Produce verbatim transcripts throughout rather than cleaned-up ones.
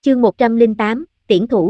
Chương một trăm lẻ tám, Tiễn thủ.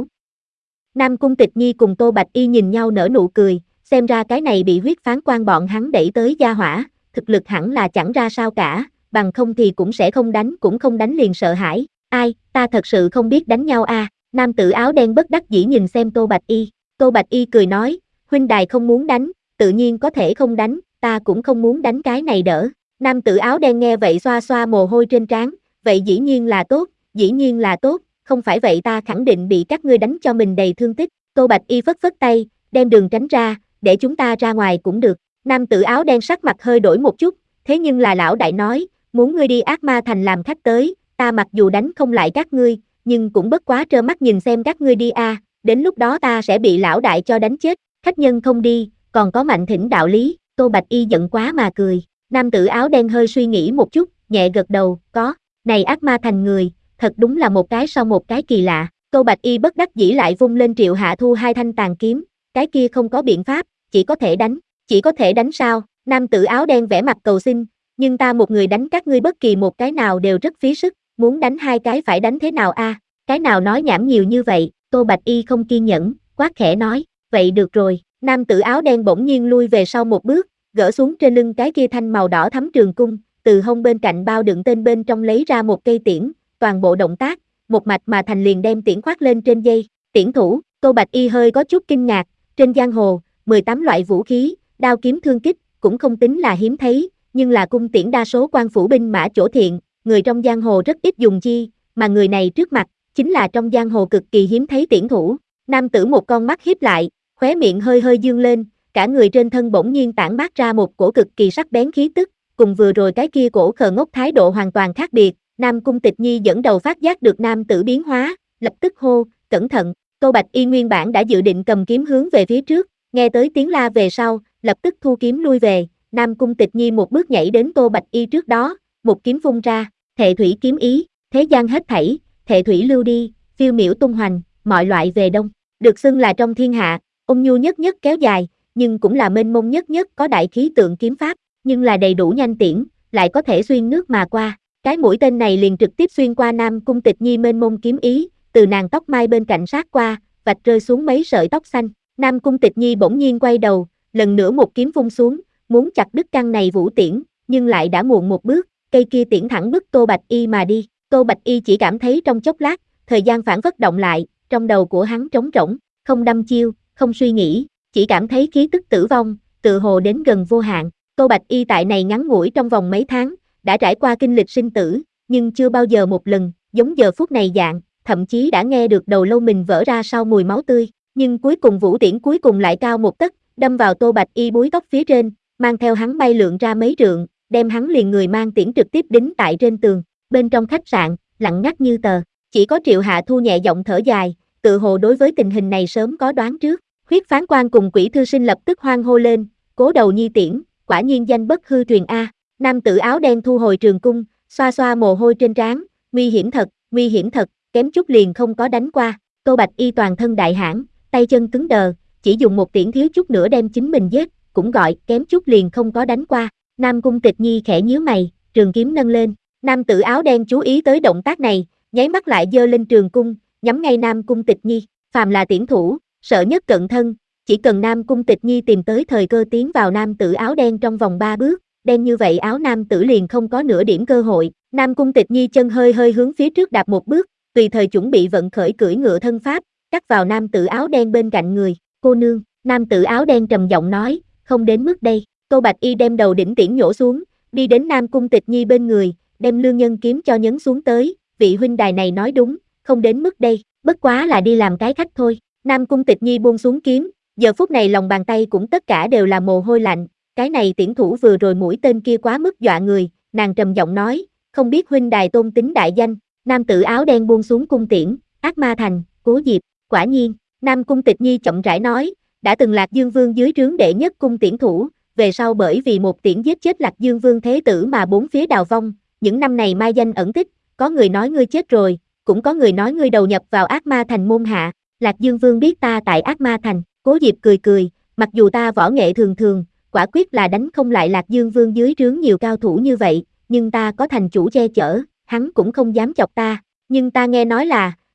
Nam Cung Tịch Nhi cùng Tô Bạch Y nhìn nhau nở nụ cười, xem ra cái này bị huyết phán quan bọn hắn đẩy tới gia hỏa, thực lực hẳn là chẳng ra sao cả, bằng không thì cũng sẽ không đánh cũng không đánh liền sợ hãi. Ai, ta thật sự không biết đánh nhau a. À. Nam tử áo đen bất đắc dĩ nhìn xem Tô Bạch Y. Tô Bạch Y cười nói, huynh đài không muốn đánh, tự nhiên có thể không đánh, ta cũng không muốn đánh cái này đỡ. Nam tử áo đen nghe vậy xoa xoa mồ hôi trên trán, vậy dĩ nhiên là tốt, dĩ nhiên là tốt, không phải vậy ta khẳng định bị các ngươi đánh cho mình đầy thương tích. Tô Bạch Y phất phất tay, đem đường tránh ra, để chúng ta ra ngoài cũng được. Nam tử áo đen sắc mặt hơi đổi một chút, thế nhưng là lão đại nói, muốn ngươi đi Ác Ma Thành làm khách tới, ta mặc dù đánh không lại các ngươi, nhưng cũng bất quá trơ mắt nhìn xem các ngươi đi a, à, đến lúc đó ta sẽ bị lão đại cho đánh chết, khách nhân không đi, còn có Mạnh Thỉnh đạo lý. Tô Bạch Y giận quá mà cười. Nam tử áo đen hơi suy nghĩ một chút, nhẹ gật đầu, có, này Ác Ma Thành người, thật đúng là một cái sau một cái kỳ lạ. Tô Bạch Y bất đắc dĩ lại vung lên Triệu Hạ Thu hai thanh tàn kiếm, cái kia không có biện pháp, chỉ có thể đánh, chỉ có thể đánh sao? Nam tử áo đen vẽ mặt cầu xin, nhưng ta một người đánh các ngươi bất kỳ một cái nào đều rất phí sức, muốn đánh hai cái phải đánh thế nào a? À? Cái nào nói nhảm nhiều như vậy? Tô Bạch Y không kiên nhẫn, quát khẽ nói, vậy được rồi. Nam tử áo đen bỗng nhiên lui về sau một bước, gỡ xuống trên lưng cái kia thanh màu đỏ thắm trường cung, từ hông bên cạnh bao đựng tên bên trong lấy ra một cây tiễn, toàn bộ động tác, một mạch mà thành liền đem tiễn khoác lên trên dây. Tiễn thủ. Tô Bạch Y hơi có chút kinh ngạc, trên giang hồ, mười tám loại vũ khí, đao kiếm thương kích, cũng không tính là hiếm thấy, nhưng là cung tiễn đa số quan phủ binh mã chỗ thiện, người trong giang hồ rất ít dùng chi, mà người này trước mặt, chính là trong giang hồ cực kỳ hiếm thấy tiễn thủ. Nam tử một con mắt híp lại, khóe miệng hơi hơi dương lên, cả người trên thân bỗng nhiên tản mát ra một cổ cực kỳ sắc bén khí tức, cùng vừa rồi cái kia cổ khờ ngốc thái độ hoàn toàn khác biệt. Nam Cung Tịch Nhi dẫn đầu phát giác được nam tử biến hóa, lập tức hô, cẩn thận. Tô Bạch Y nguyên bản đã dự định cầm kiếm hướng về phía trước, nghe tới tiếng la về sau, lập tức thu kiếm lui về. Nam Cung Tịch Nhi một bước nhảy đến Tô Bạch Y trước đó, một kiếm vung ra, thệ thủy kiếm ý, thế gian hết thảy, thệ thủy lưu đi, phiêu miểu tung hoành, mọi loại về đông. Được xưng là trong thiên hạ, ôn nhu nhất nhất kéo dài, nhưng cũng là mênh mông nhất nhất có đại khí tượng kiếm pháp, nhưng là đầy đủ nhanh tiễn, lại có thể xuyên nước mà qua. Cái mũi tên này liền trực tiếp xuyên qua Nam Cung Tịch Nhi mênh mông kiếm ý, từ nàng tóc mai bên cạnh sát qua, vạch rơi xuống mấy sợi tóc xanh. Nam Cung Tịch Nhi bỗng nhiên quay đầu, lần nữa một kiếm vung xuống, muốn chặt đứt căn này vũ tiễn, nhưng lại đã muộn một bước, cây kia tiễn thẳng bức Tô Bạch Y mà đi. Tô Bạch Y chỉ cảm thấy trong chốc lát, thời gian phản phất động lại, trong đầu của hắn trống rỗng, không đâm chiêu, không suy nghĩ, chỉ cảm thấy khí tức tử vong, tự hồ đến gần vô hạn. Tô Bạch Y tại này ngắn ngủi trong vòng mấy tháng, đã trải qua kinh lịch sinh tử, nhưng chưa bao giờ một lần, giống giờ phút này dạng, thậm chí đã nghe được đầu lâu mình vỡ ra sau mùi máu tươi, nhưng cuối cùng vũ tiễn cuối cùng lại cao một tấc, đâm vào Tô Bạch Y búi tóc phía trên, mang theo hắn bay lượn ra mấy trượng, đem hắn liền người mang tiễn trực tiếp đính tại trên tường. Bên trong khách sạn, lặng ngắt như tờ, chỉ có Triệu Hạ Thu nhẹ giọng thở dài, tự hồ đối với tình hình này sớm có đoán trước. Huyết phán quan cùng Quỷ thư sinh lập tức hoan hô lên, cố đầu nhi tiễn, quả nhiên danh bất hư truyền a. Nam tử áo đen thu hồi trường cung, xoa xoa mồ hôi trên trán, nguy hiểm thật, nguy hiểm thật, kém chút liền không có đánh qua. Tô Bạch Y toàn thân đại hãn, tay chân cứng đờ, chỉ dùng một tiễn thiếu chút nữa đem chính mình giết, cũng gọi kém chút liền không có đánh qua. Nam Cung Tịch Nhi khẽ nhíu mày, trường kiếm nâng lên. Nam tử áo đen chú ý tới động tác này, nháy mắt lại giơ lên trường cung, nhắm ngay Nam Cung Tịch Nhi. Phàm là tiễn thủ, sợ nhất cận thân, chỉ cần Nam Cung Tịch Nhi tìm tới thời cơ tiến vào nam tử áo đen trong vòng ba bước, đen như vậy áo nam tử liền không có nửa điểm cơ hội. Nam Cung Tịch Nhi chân hơi hơi hướng phía trước đạp một bước, tùy thời chuẩn bị vận khởi cưỡi ngựa thân pháp, cắt vào nam tử áo đen bên cạnh người. Cô nương, nam tử áo đen trầm giọng nói, không đến mức đây. Tô Bạch Y đem đầu đỉnh tiễn nhổ xuống, đi đến Nam Cung Tịch Nhi bên người, đem lương nhân kiếm cho nhấn xuống tới. Vị huynh đài này nói đúng, không đến mức đây, bất quá là đi làm cái khách thôi. Nam Cung Tịch Nhi buông xuống kiếm, giờ phút này lòng bàn tay cũng tất cả đều là mồ hôi lạnh. Cái này tiễn thủ vừa rồi mũi tên kia quá mức dọa người, nàng trầm giọng nói, không biết huynh đài tôn tính đại danh. Nam tử áo đen buông xuống cung tiễn, Ác Ma Thành, Cố Diệp. Quả nhiên, Nam Cung Tịch Nhi chậm rãi nói, đã từng Lạc Dương Vương dưới trướng đệ nhất cung tiễn thủ, về sau bởi vì một tiễn giết chết Lạc Dương Vương thế tử mà bốn phía đào vong, những năm này mai danh ẩn tích, có người nói ngươi chết rồi, cũng có người nói ngươi đầu nhập vào Ác Ma Thành môn hạ. Lạc Dương Vương biết ta tại Ác Ma Thành. Cố Diệp cười cười, mặc dù ta võ nghệ thường thường, quả quyết là đánh không lại Lạc Dương Vương dưới trướng nhiều cao thủ như vậy, nhưng ta có thành chủ che chở, hắn cũng không dám chọc ta. Nhưng ta nghe nói là,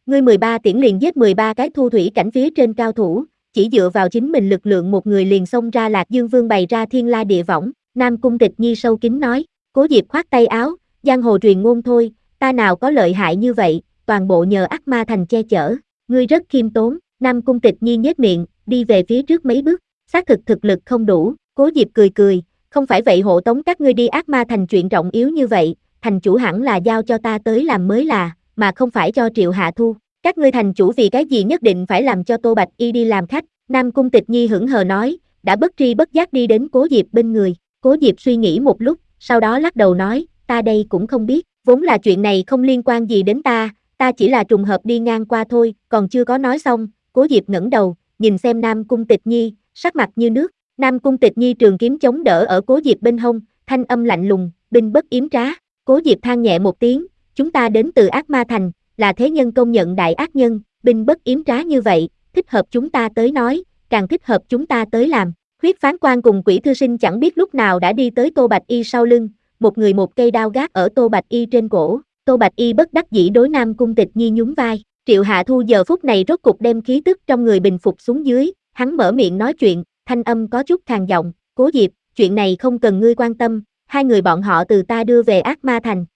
ngươi mười ba tiễn liền giết mười ba cái thu thủy cảnh phía trên cao thủ, chỉ dựa vào chính mình lực lượng một người liền xông ra Lạc Dương Vương bày ra thiên la địa võng, Nam Cung Tịch Nhi sâu kín nói, Cố Diệp khoát tay áo, giang hồ truyền ngôn thôi, ta nào có lợi hại như vậy, toàn bộ nhờ Ác Ma Thành che chở, ngươi rất khiêm tốn, Nam Cung Tịch Nhi nhếch miệng, đi về phía trước mấy bước, xác thực thực lực không đủ, Cố Diệp cười cười, không phải vậy hộ tống các ngươi đi Ác Ma Thành chuyện trọng yếu như vậy, thành chủ hẳn là giao cho ta tới làm mới là, mà không phải cho Triệu Hạ Thu. Các ngươi thành chủ vì cái gì nhất định phải làm cho Tô Bạch Y đi làm khách, Nam Cung Tịch Nhi hững hờ nói, đã bất tri bất giác đi đến Cố Diệp bên người, Cố Diệp suy nghĩ một lúc, sau đó lắc đầu nói, ta đây cũng không biết, vốn là chuyện này không liên quan gì đến ta, ta chỉ là trùng hợp đi ngang qua thôi, còn chưa có nói xong, Cố Diệp ngẩng đầu, nhìn xem Nam Cung Tịch Nhi, sắc mặt như nước, Nam Cung Tịch Nhi trường kiếm chống đỡ ở Cố Diệp bên hông, thanh âm lạnh lùng, binh bất yếm trá, Cố Diệp than nhẹ một tiếng, chúng ta đến từ Ác Ma Thành, là thế nhân công nhận đại ác nhân, binh bất yếm trá như vậy, thích hợp chúng ta tới nói, càng thích hợp chúng ta tới làm. Huyết Phán Quan cùng Quỷ Thư Sinh chẳng biết lúc nào đã đi tới Tô Bạch Y sau lưng, một người một cây đao gác ở Tô Bạch Y trên cổ, Tô Bạch Y bất đắc dĩ đối Nam Cung Tịch Nhi nhún vai, Triệu Hạ Thu giờ phút này rốt cục đem khí tức trong người bình phục xuống dưới, hắn mở miệng nói chuyện, thanh âm có chút khàn giọng, Cố Diệp, chuyện này không cần ngươi quan tâm, hai người bọn họ từ ta đưa về Ác Ma Thành,